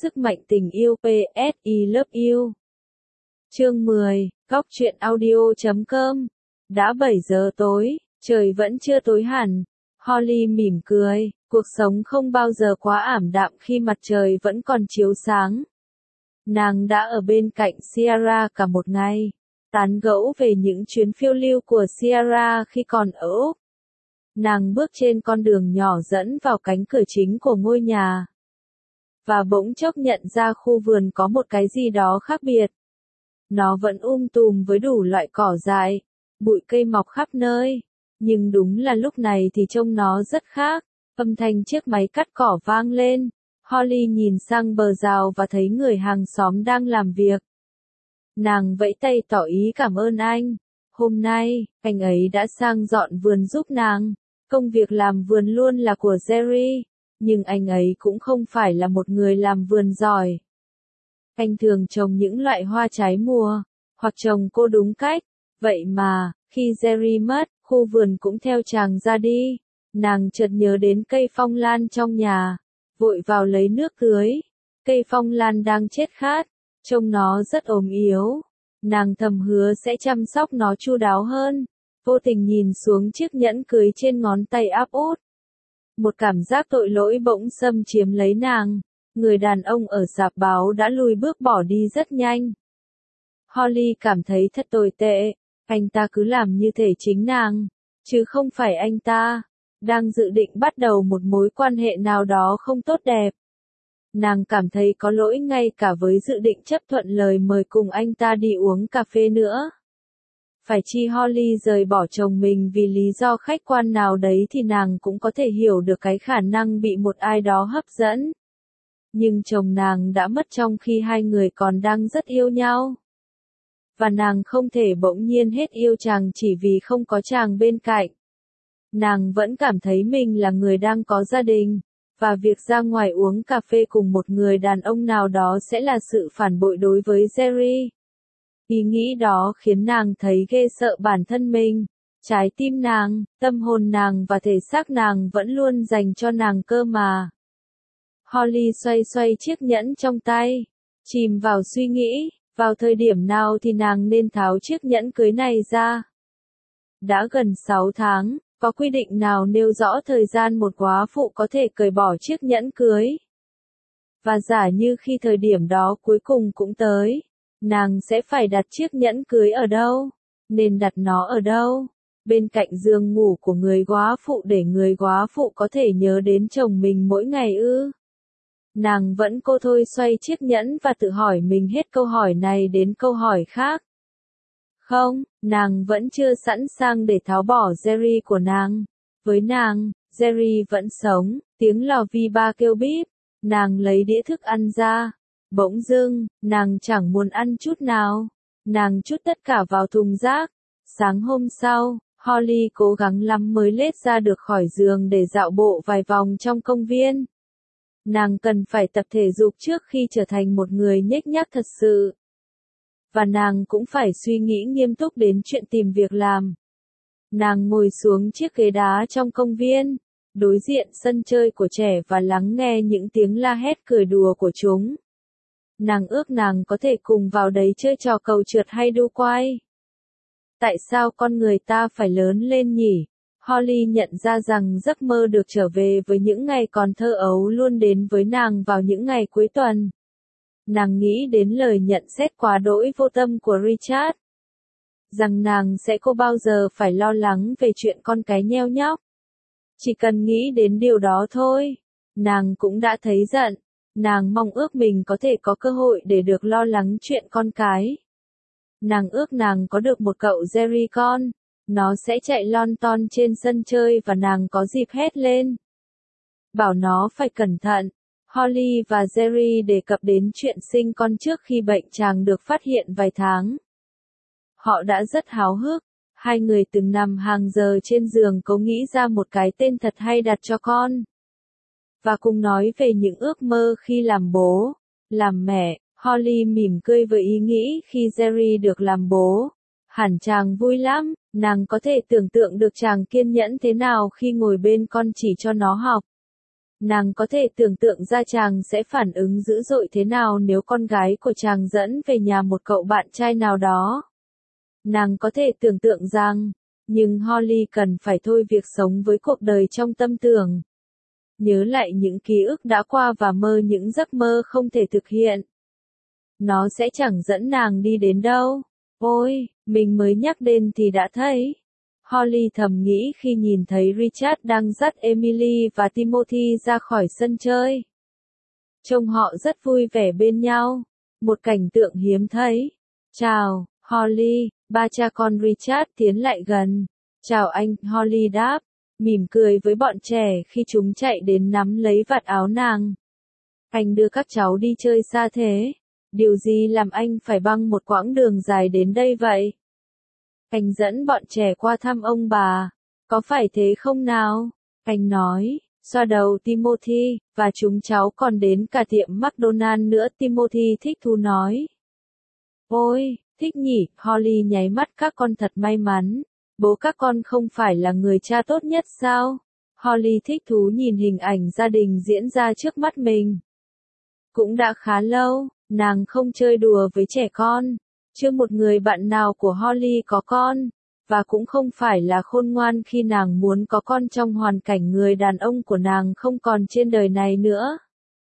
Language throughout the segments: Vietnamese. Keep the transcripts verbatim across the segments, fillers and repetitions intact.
sức mạnh tình yêu pê ét I Love You. Chương mười, góc truyện audio chấm com. Đã bảy giờ tối, trời vẫn chưa tối hẳn. Holly mỉm cười, cuộc sống không bao giờ quá ảm đạm khi mặt trời vẫn còn chiếu sáng. Nàng đã ở bên cạnh Ciara cả một ngày, tán gẫu về những chuyến phiêu lưu của Ciara khi còn ở Úc. Nàng bước trên con đường nhỏ dẫn vào cánh cửa chính của ngôi nhà. Và bỗng chốc nhận ra khu vườn có một cái gì đó khác biệt. Nó vẫn um tùm với đủ loại cỏ dại, bụi cây mọc khắp nơi. Nhưng đúng là lúc này thì trông nó rất khác. Âm thanh chiếc máy cắt cỏ vang lên. Holly nhìn sang bờ rào và thấy người hàng xóm đang làm việc. Nàng vẫy tay tỏ ý cảm ơn anh. Hôm nay, anh ấy đã sang dọn vườn giúp nàng. Công việc làm vườn luôn là của Jerry, nhưng anh ấy cũng không phải là một người làm vườn giỏi. Anh thường trồng những loại hoa trái mùa, hoặc trồng cô đúng cách. Vậy mà, khi Jerry mất, khu vườn cũng theo chàng ra đi. Nàng chợt nhớ đến cây phong lan trong nhà, vội vào lấy nước tưới. Cây phong lan đang chết khát, trông nó rất ốm yếu. Nàng thầm hứa sẽ chăm sóc nó chu đáo hơn. Vô tình nhìn xuống chiếc nhẫn cưới trên ngón tay áp út. Một cảm giác tội lỗi bỗng xâm chiếm lấy nàng. Người đàn ông ở rạp báo đã lùi bước bỏ đi rất nhanh. Holly cảm thấy thật tồi tệ. Anh ta cứ làm như thể chính nàng, chứ không phải anh ta đang dự định bắt đầu một mối quan hệ nào đó không tốt đẹp. Nàng cảm thấy có lỗi ngay cả với dự định chấp thuận lời mời cùng anh ta đi uống cà phê nữa. Phải chi Holly rời bỏ chồng mình vì lý do khách quan nào đấy thì nàng cũng có thể hiểu được cái khả năng bị một ai đó hấp dẫn. Nhưng chồng nàng đã mất trong khi hai người còn đang rất yêu nhau. Và nàng không thể bỗng nhiên hết yêu chàng chỉ vì không có chàng bên cạnh. Nàng vẫn cảm thấy mình là người đang có gia đình, và việc ra ngoài uống cà phê cùng một người đàn ông nào đó sẽ là sự phản bội đối với Jerry. Ý nghĩ đó khiến nàng thấy ghê sợ bản thân mình. Trái tim nàng, tâm hồn nàng và thể xác nàng vẫn luôn dành cho nàng cơ mà. Holly xoay xoay chiếc nhẫn trong tay, chìm vào suy nghĩ, vào thời điểm nào thì nàng nên tháo chiếc nhẫn cưới này ra. Đã gần sáu tháng, có quy định nào nêu rõ thời gian một góa phụ có thể cởi bỏ chiếc nhẫn cưới? Và giả như khi thời điểm đó cuối cùng cũng tới, nàng sẽ phải đặt chiếc nhẫn cưới ở đâu? Nên đặt nó ở đâu? Bên cạnh giường ngủ của người góa phụ để người góa phụ có thể nhớ đến chồng mình mỗi ngày ư? Nàng vẫn cô thôi xoay chiếc nhẫn và tự hỏi mình hết câu hỏi này đến câu hỏi khác. Không, nàng vẫn chưa sẵn sàng để tháo bỏ Jerry của nàng. Với nàng, Jerry vẫn sống, tiếng lò vi ba kêu bíp. Nàng lấy đĩa thức ăn ra. Bỗng dưng, nàng chẳng muốn ăn chút nào. Nàng trút tất cả vào thùng rác. Sáng hôm sau, Holly cố gắng lắm mới lết ra được khỏi giường để dạo bộ vài vòng trong công viên. Nàng cần phải tập thể dục trước khi trở thành một người nhếch nhác thật sự. Và nàng cũng phải suy nghĩ nghiêm túc đến chuyện tìm việc làm. Nàng ngồi xuống chiếc ghế đá trong công viên, đối diện sân chơi của trẻ và lắng nghe những tiếng la hét cười đùa của chúng. Nàng ước nàng có thể cùng vào đấy chơi trò cầu trượt hay đu quay. Tại sao con người ta phải lớn lên nhỉ? Holly nhận ra rằng giấc mơ được trở về với những ngày còn thơ ấu luôn đến với nàng vào những ngày cuối tuần. Nàng nghĩ đến lời nhận xét quá đỗi vô tâm của Richard. Rằng nàng sẽ không bao giờ phải lo lắng về chuyện con cái nheo nhóc. Chỉ cần nghĩ đến điều đó thôi, nàng cũng đã thấy giận. Nàng mong ước mình có thể có cơ hội để được lo lắng chuyện con cái. Nàng ước nàng có được một cậu Jerry con. Nó sẽ chạy lon ton trên sân chơi và nàng có dịp hét lên. Bảo nó phải cẩn thận. Holly và Jerry đề cập đến chuyện sinh con trước khi bệnh chàng được phát hiện vài tháng. Họ đã rất háo hức. Hai người từng nằm hàng giờ trên giường cố nghĩ ra một cái tên thật hay đặt cho con. Và cùng nói về những ước mơ khi làm bố, làm mẹ. Holly mỉm cười với ý nghĩ khi Jerry được làm bố. Hẳn chàng vui lắm, nàng có thể tưởng tượng được chàng kiên nhẫn thế nào khi ngồi bên con chỉ cho nó học. Nàng có thể tưởng tượng ra chàng sẽ phản ứng dữ dội thế nào nếu con gái của chàng dẫn về nhà một cậu bạn trai nào đó. Nàng có thể tưởng tượng rằng, nhưng Holly cần phải thôi việc sống với cuộc đời trong tâm tưởng. Nhớ lại những ký ức đã qua và mơ những giấc mơ không thể thực hiện. Nó sẽ chẳng dẫn nàng đi đến đâu. Ôi, mình mới nhắc đến thì đã thấy. Holly thầm nghĩ khi nhìn thấy Richard đang dắt Emily và Timothy ra khỏi sân chơi. Trông họ rất vui vẻ bên nhau. Một cảnh tượng hiếm thấy. Chào, Holly, ba cha con Richard tiến lại gần. Chào anh, Holly đáp, mỉm cười với bọn trẻ khi chúng chạy đến nắm lấy vạt áo nàng. Anh đưa các cháu đi chơi xa thế. Điều gì làm anh phải băng một quãng đường dài đến đây vậy? Anh dẫn bọn trẻ qua thăm ông bà. Có phải thế không nào? Anh nói, xoa đầu Timothy, và chúng cháu còn đến cả tiệm McDonald's nữa. Timothy thích thú nói. Ôi, thích nhỉ, Holly nháy mắt các con thật may mắn. Bố các con không phải là người cha tốt nhất sao? Holly thích thú nhìn hình ảnh gia đình diễn ra trước mắt mình. Cũng đã khá lâu, nàng không chơi đùa với trẻ con. Chưa một người bạn nào của Holly có con, và cũng không phải là khôn ngoan khi nàng muốn có con trong hoàn cảnh người đàn ông của nàng không còn trên đời này nữa.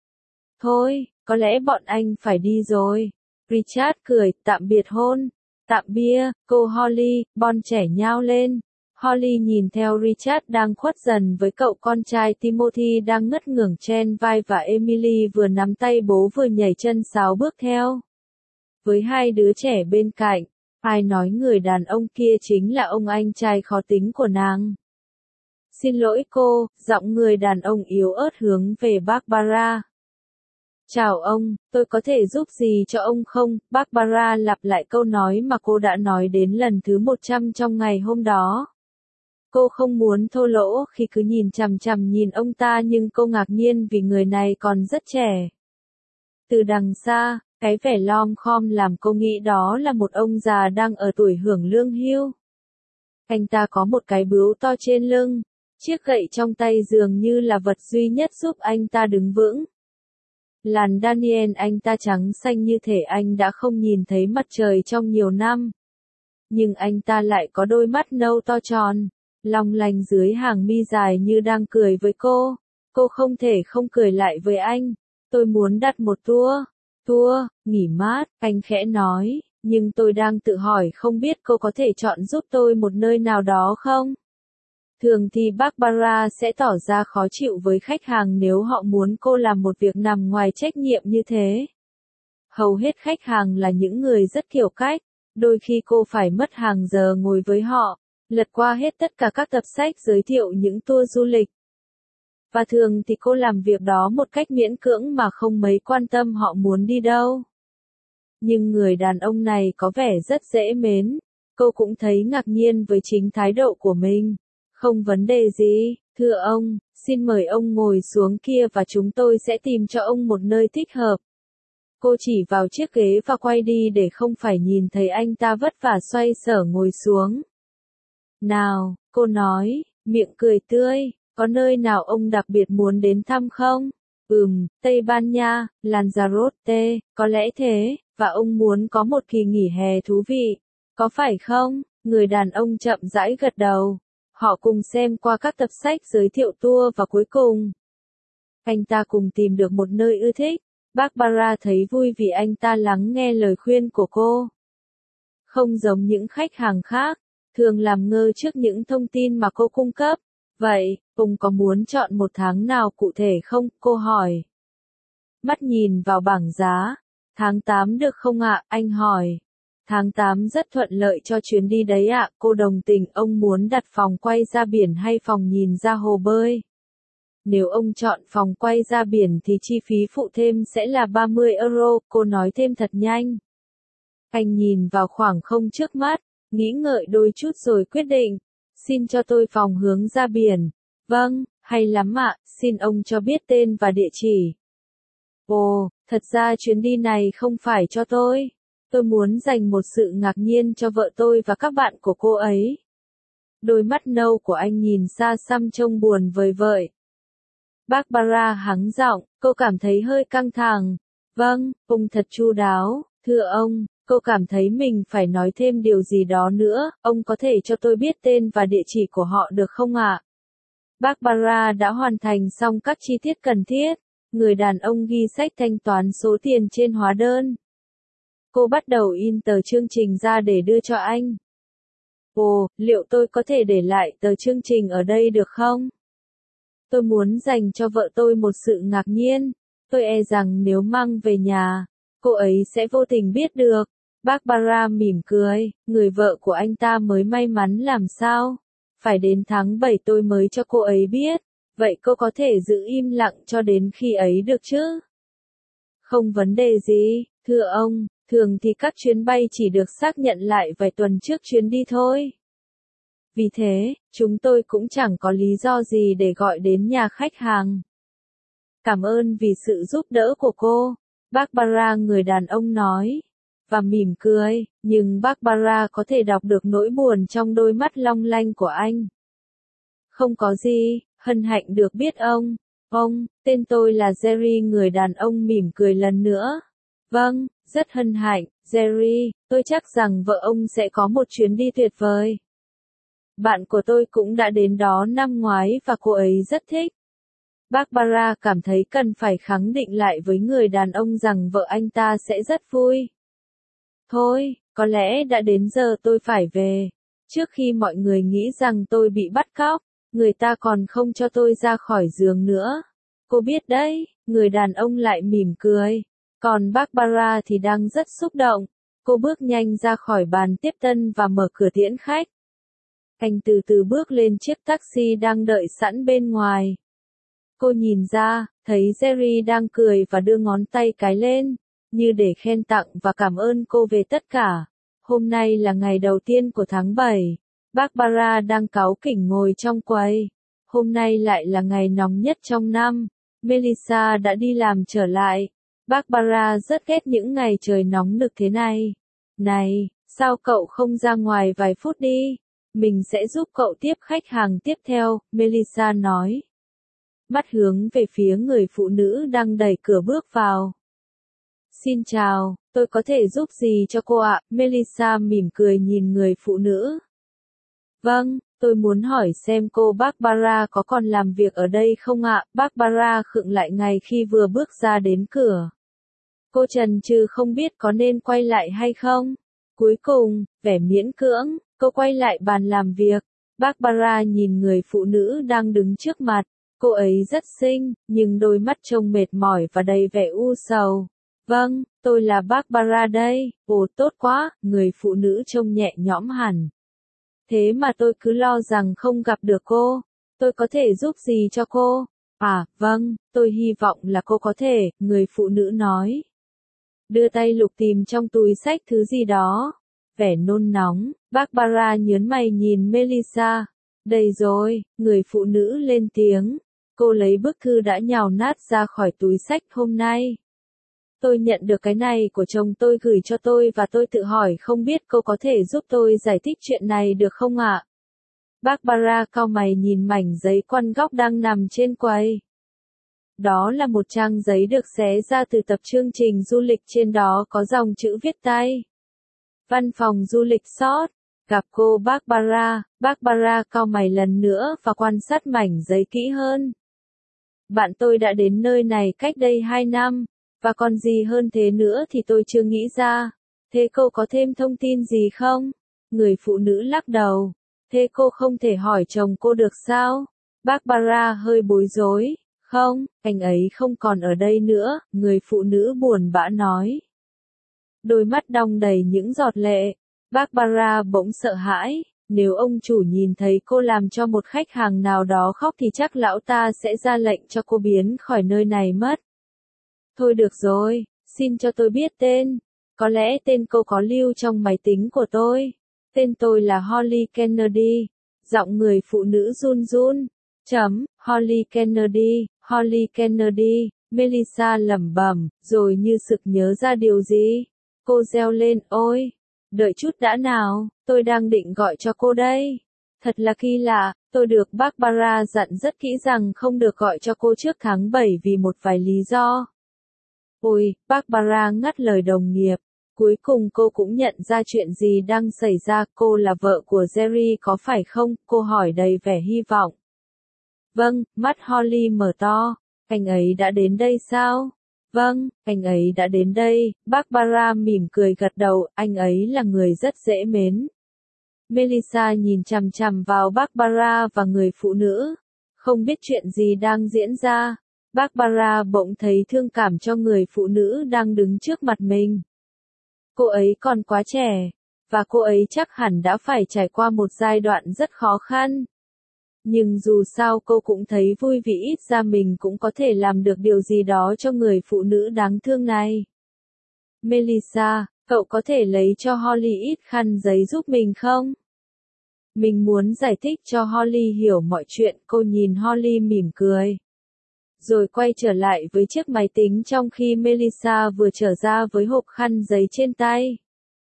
Thôi, có lẽ bọn anh phải đi rồi. Richard cười, tạm biệt hôn. Tạm bia, cô Holly, bọn trẻ nhao lên. Holly nhìn theo Richard đang khuất dần với cậu con trai Timothy đang ngất ngưởng trên vai và Emily vừa nắm tay bố vừa nhảy chân sáo bước theo. Với hai đứa trẻ bên cạnh, ai nói người đàn ông kia chính là ông anh trai khó tính của nàng. Xin lỗi cô, giọng người đàn ông yếu ớt hướng về Barbara. Chào ông, tôi có thể giúp gì cho ông không? Barbara lặp lại câu nói mà cô đã nói đến lần thứ một trăm trong ngày hôm đó. Cô không muốn thô lỗ khi cứ nhìn chằm chằm nhìn ông ta nhưng cô ngạc nhiên vì người này còn rất trẻ. Từ đằng xa, cái vẻ lom khom làm cô nghĩ đó là một ông già đang ở tuổi hưởng lương hưu. Anh ta có một cái bướu to trên lưng, chiếc gậy trong tay dường như là vật duy nhất giúp anh ta đứng vững. Làn Daniel anh ta trắng xanh như thể anh đã không nhìn thấy mặt trời trong nhiều năm. Nhưng anh ta lại có đôi mắt nâu to tròn, long lanh dưới hàng mi dài như đang cười với cô. Cô không thể không cười lại với anh. Tôi muốn đặt một tour. Tour, nghỉ mát, anh khẽ nói, nhưng tôi đang tự hỏi không biết cô có thể chọn giúp tôi một nơi nào đó không? Thường thì Barbara sẽ tỏ ra khó chịu với khách hàng nếu họ muốn cô làm một việc nằm ngoài trách nhiệm như thế. Hầu hết khách hàng là những người rất kiểu cách, đôi khi cô phải mất hàng giờ ngồi với họ, lật qua hết tất cả các tập sách giới thiệu những tour du lịch. Và thường thì cô làm việc đó một cách miễn cưỡng mà không mấy quan tâm họ muốn đi đâu. Nhưng người đàn ông này có vẻ rất dễ mến, cô cũng thấy ngạc nhiên với chính thái độ của mình. Không vấn đề gì, thưa ông, xin mời ông ngồi xuống kia và chúng tôi sẽ tìm cho ông một nơi thích hợp. Cô chỉ vào chiếc ghế và quay đi để không phải nhìn thấy anh ta vất vả xoay sở ngồi xuống. Nào, cô nói, miệng cười tươi, có nơi nào ông đặc biệt muốn đến thăm không? Ừm, Tây Ban Nha, Lanzarote, có lẽ thế, và ông muốn có một kỳ nghỉ hè thú vị, có phải không? Người đàn ông chậm rãi gật đầu. Họ cùng xem qua các tập sách giới thiệu tour và cuối cùng, anh ta cùng tìm được một nơi ưa thích. Barbara thấy vui vì anh ta lắng nghe lời khuyên của cô. Không giống những khách hàng khác, thường làm ngơ trước những thông tin mà cô cung cấp. Vậy, ông có muốn chọn một tháng nào cụ thể không? Cô hỏi. Mắt nhìn vào bảng giá. Tháng tám được không ạ? Anh hỏi. Tháng tám rất thuận lợi cho chuyến đi đấy ạ. Cô đồng tình. Ông muốn đặt phòng quay ra biển hay phòng nhìn ra hồ bơi? Nếu ông chọn phòng quay ra biển thì chi phí phụ thêm sẽ là ba mươi euro. Cô nói thêm thật nhanh. Anh nhìn vào khoảng không trước mắt, nghĩ ngợi đôi chút rồi quyết định. Xin cho tôi phòng hướng ra biển. Vâng, hay lắm ạ, xin ông cho biết tên và địa chỉ. Ồ, thật ra chuyến đi này không phải cho tôi. Tôi muốn dành một sự ngạc nhiên cho vợ tôi và các bạn của cô ấy. Đôi mắt nâu của anh nhìn xa xăm trông buồn vời vợi. Barbara hắng giọng, cô cảm thấy hơi căng thẳng. Vâng, ông thật chu đáo, thưa ông, cô cảm thấy mình phải nói thêm điều gì đó nữa, ông có thể cho tôi biết tên và địa chỉ của họ được không ạ? Barbara đã hoàn thành xong các chi tiết cần thiết. Người đàn ông ghi sách thanh toán số tiền trên hóa đơn. Cô bắt đầu in tờ chương trình ra để đưa cho anh. Ồ, liệu tôi có thể để lại tờ chương trình ở đây được không? Tôi muốn dành cho vợ tôi một sự ngạc nhiên. Tôi e rằng nếu mang về nhà, cô ấy sẽ vô tình biết được. Barbara mỉm cười, người vợ của anh ta mới may mắn làm sao? Phải đến tháng bảy tôi mới cho cô ấy biết. Vậy cô có thể giữ im lặng cho đến khi ấy được chứ? Không vấn đề gì, thưa ông, thường thì các chuyến bay chỉ được xác nhận lại vài tuần trước chuyến đi thôi. Vì thế, chúng tôi cũng chẳng có lý do gì để gọi đến nhà khách hàng. Cảm ơn vì sự giúp đỡ của cô, Barbara người đàn ông nói, và mỉm cười, nhưng Barbara có thể đọc được nỗi buồn trong đôi mắt long lanh của anh. Không có gì, hân hạnh được biết ông. Ông, tên tôi là Jerry người đàn ông mỉm cười lần nữa. Vâng, rất hân hạnh, Jerry, tôi chắc rằng vợ ông sẽ có một chuyến đi tuyệt vời. Bạn của tôi cũng đã đến đó năm ngoái và cô ấy rất thích. Barbara cảm thấy cần phải khẳng định lại với người đàn ông rằng vợ anh ta sẽ rất vui. Thôi, có lẽ đã đến giờ tôi phải về. Trước khi mọi người nghĩ rằng tôi bị bắt cóc, người ta còn không cho tôi ra khỏi giường nữa. Cô biết đấy, người đàn ông lại mỉm cười. Còn Barbara thì đang rất xúc động. Cô bước nhanh ra khỏi bàn tiếp tân và mở cửa tiễn khách. Anh từ từ bước lên chiếc taxi đang đợi sẵn bên ngoài. Cô nhìn ra, thấy Jerry đang cười và đưa ngón tay cái lên, như để khen tặng và cảm ơn cô về tất cả. Hôm nay là ngày đầu tiên của tháng bảy. Barbara đang cáu kỉnh ngồi trong quầy. Hôm nay lại là ngày nóng nhất trong năm. Melissa đã đi làm trở lại. Barbara rất ghét những ngày trời nóng nực thế này. Này, sao cậu không ra ngoài vài phút đi? Mình sẽ giúp cậu tiếp khách hàng tiếp theo, Melissa nói. Mắt hướng về phía người phụ nữ đang đẩy cửa bước vào. Xin chào, tôi có thể giúp gì cho cô ạ? Melissa mỉm cười nhìn người phụ nữ. Vâng, tôi muốn hỏi xem cô Barbara có còn làm việc ở đây không ạ? Barbara khựng lại ngay khi vừa bước ra đến cửa. Cô chần chừ không biết có nên quay lại hay không. Cuối cùng, vẻ miễn cưỡng, cô quay lại bàn làm việc. Barbara nhìn người phụ nữ đang đứng trước mặt. Cô ấy rất xinh, nhưng đôi mắt trông mệt mỏi và đầy vẻ u sầu. Vâng, tôi là Barbara đây. Ồ tốt quá, người phụ nữ trông nhẹ nhõm hẳn. Thế mà tôi cứ lo rằng không gặp được cô. Tôi có thể giúp gì cho cô? À, vâng, tôi hy vọng là cô có thể, người phụ nữ nói. Đưa tay lục tìm trong túi xách thứ gì đó. Vẻ nôn nóng, Barbara nhớn mày nhìn Melissa. Đây rồi, người phụ nữ lên tiếng. Cô lấy bức thư đã nhào nát ra khỏi túi xách hôm nay. Tôi nhận được cái này của chồng tôi gửi cho tôi và tôi tự hỏi không biết cô có thể giúp tôi giải thích chuyện này được không ạ? Barbara cau mày nhìn mảnh giấy quăn góc đang nằm trên quầy. Đó là một trang giấy được xé ra từ tập chương trình du lịch, trên đó có dòng chữ viết tay. Văn phòng du lịch sót. Gặp cô Barbara, Barbara cau mày lần nữa và quan sát mảnh giấy kỹ hơn. Bạn tôi đã đến nơi này cách đây hai năm, và còn gì hơn thế nữa thì tôi chưa nghĩ ra. Thế cô có thêm thông tin gì không? Người phụ nữ lắc đầu. Thế cô không thể hỏi chồng cô được sao? Barbara hơi bối rối. Không, anh ấy không còn ở đây nữa, người phụ nữ buồn bã nói. Đôi mắt đong đầy những giọt lệ. Barbara bỗng sợ hãi. Nếu ông chủ nhìn thấy cô làm cho một khách hàng nào đó khóc thì chắc lão ta sẽ ra lệnh cho cô biến khỏi nơi này mất. Thôi được rồi, xin cho tôi biết tên. Có lẽ tên cô có lưu trong máy tính của tôi. Tên tôi là Holly Kennedy. Giọng người phụ nữ run run. Chấm, Holly Kennedy, Holly Kennedy. Melissa lẩm bẩm, rồi như sực nhớ ra điều gì. Cô reo lên, ôi, đợi chút đã nào, tôi đang định gọi cho cô đây. Thật là kỳ lạ, tôi được Barbara dặn rất kỹ rằng không được gọi cho cô trước tháng bảy vì một vài lý do. Ôi, Barbara ngắt lời đồng nghiệp. Cuối cùng cô cũng nhận ra chuyện gì đang xảy ra, cô là vợ của Jerry có phải không? Cô hỏi đầy vẻ hy vọng. Vâng, mắt Holly mở to. Anh ấy đã đến đây sao? Vâng, anh ấy đã đến đây. Barbara mỉm cười gật đầu, anh ấy là người rất dễ mến. Melissa nhìn chằm chằm vào Barbara và người phụ nữ. Không biết chuyện gì đang diễn ra. Barbara bỗng thấy thương cảm cho người phụ nữ đang đứng trước mặt mình. Cô ấy còn quá trẻ, và cô ấy chắc hẳn đã phải trải qua một giai đoạn rất khó khăn. Nhưng dù sao cô cũng thấy vui vì ít ra mình cũng có thể làm được điều gì đó cho người phụ nữ đáng thương này. Melissa, cậu có thể lấy cho Holly ít khăn giấy giúp mình không? Mình muốn giải thích cho Holly hiểu mọi chuyện, cô nhìn Holly mỉm cười. Rồi quay trở lại với chiếc máy tính trong khi Melissa vừa trở ra với hộp khăn giấy trên tay.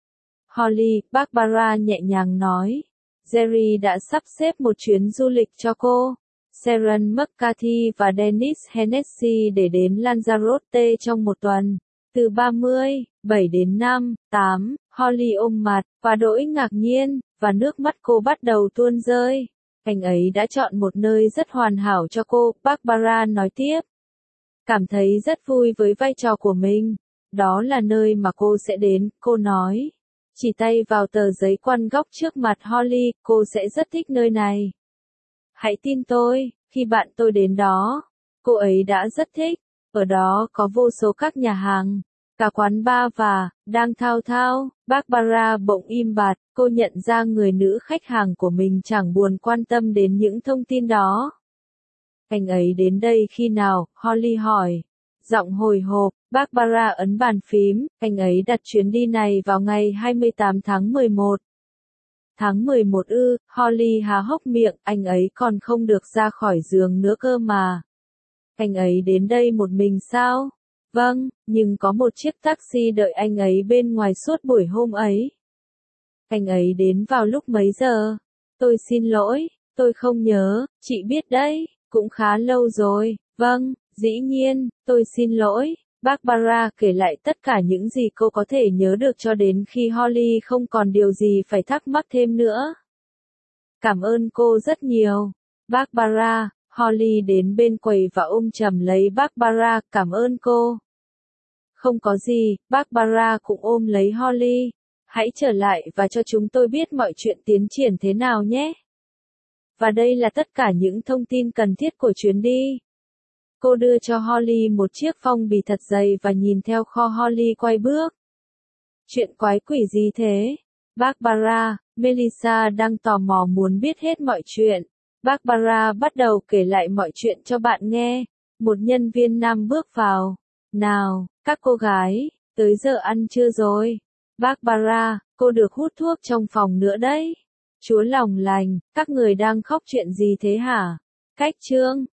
Holly, Barbara nhẹ nhàng nói. Jerry đã sắp xếp một chuyến du lịch cho cô, Sharon McCarthy và Dennis Hennessy để đến Lanzarote trong một tuần. Từ ba mươi, bảy đến năm, tám, Holly ôm mặt, và đỗi ngạc nhiên, và nước mắt cô bắt đầu tuôn rơi. Anh ấy đã chọn một nơi rất hoàn hảo cho cô, Barbara nói tiếp. Cảm thấy rất vui với vai trò của mình. Đó là nơi mà cô sẽ đến, cô nói. Chỉ tay vào tờ giấy quăn góc trước mặt Holly, cô sẽ rất thích nơi này. Hãy tin tôi, khi bạn tôi đến đó, cô ấy đã rất thích. Ở đó có vô số các nhà hàng, cả quán bar và, đang thao thao, Barbara bỗng im bặt, cô nhận ra người nữ khách hàng của mình chẳng buồn quan tâm đến những thông tin đó. Anh ấy đến đây khi nào? Holly hỏi. Giọng hồi hộp, Barbara ấn bàn phím, anh ấy đặt chuyến đi này vào ngày hai mươi tám tháng mười một. Tháng mười một ư, Holly há hốc miệng, anh ấy còn không được ra khỏi giường nữa cơ mà. Anh ấy đến đây một mình sao? Vâng, nhưng có một chiếc taxi đợi anh ấy bên ngoài suốt buổi hôm ấy. Anh ấy đến vào lúc mấy giờ? Tôi xin lỗi, tôi không nhớ, chị biết đấy, cũng khá lâu rồi. Vâng, dĩ nhiên, tôi xin lỗi. Barbara kể lại tất cả những gì cô có thể nhớ được cho đến khi Holly không còn điều gì phải thắc mắc thêm nữa. Cảm ơn cô rất nhiều. Barbara, Holly đến bên quầy và ôm chầm lấy Barbara, cảm ơn cô. Không có gì, Barbara cũng ôm lấy Holly. Hãy trở lại và cho chúng tôi biết mọi chuyện tiến triển thế nào nhé. Và đây là tất cả những thông tin cần thiết của chuyến đi. Cô đưa cho Holly một chiếc phong bì thật dày và nhìn theo kho Holly quay bước. Chuyện quái quỷ gì thế? Barbara, Melissa đang tò mò muốn biết hết mọi chuyện. Barbara bắt đầu kể lại mọi chuyện cho bạn nghe. Một nhân viên nam bước vào. Nào, các cô gái, tới giờ ăn trưa rồi. Barbara, cô được hút thuốc trong phòng nữa đấy. Chúa lòng lành, các người đang khóc chuyện gì thế hả? Cách chương